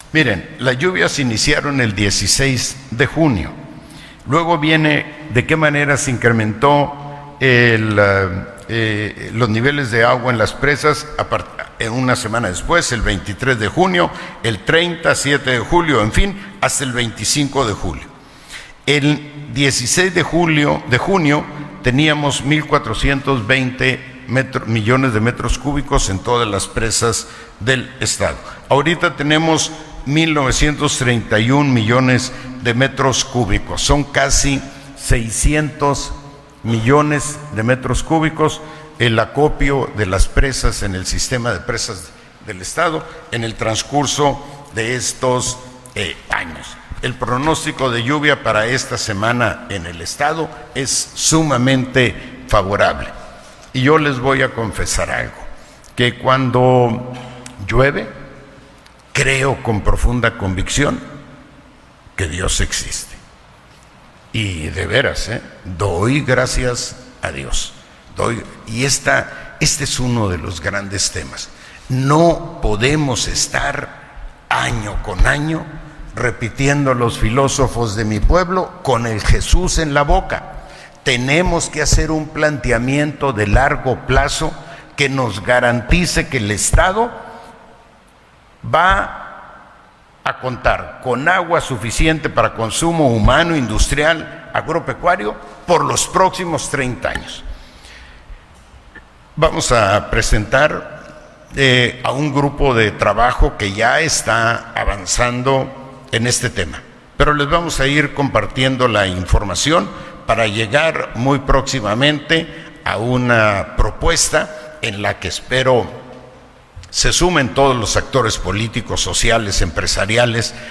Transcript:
Miren, las lluvias iniciaron el 16 de junio. Luego viene de qué manera se incrementó los niveles de agua en las presas una semana después, el 23 de junio, el 30, 7 de julio, en fin, hasta el 25 de julio. El 16 de junio teníamos 1,420 millones de metros cúbicos en todas las presas del estado. Ahorita tenemos 1,931 millones de metros cúbicos. Son casi 600 millones de metros cúbicos el acopio de las presas en el sistema de presas del estado en el transcurso de estos años. El pronóstico de lluvia para esta semana en el estado es sumamente favorable. Y yo les voy a confesar algo, que cuando llueve, creo con profunda convicción que Dios existe. Y de veras, doy gracias a Dios. Y este es uno de los grandes temas. No podemos estar año con año repitiendo los filósofos de mi pueblo con el Jesús en la boca. Tenemos que hacer un planteamiento de largo plazo que nos garantice que el Estado va a contar con agua suficiente para consumo humano, industrial, agropecuario por los próximos 30 años. Vamos a presentar a un grupo de trabajo que ya está avanzando en este tema, pero les vamos a ir compartiendo la información para llegar muy próximamente a una propuesta en la que espero se sumen todos los actores políticos, sociales, empresariales,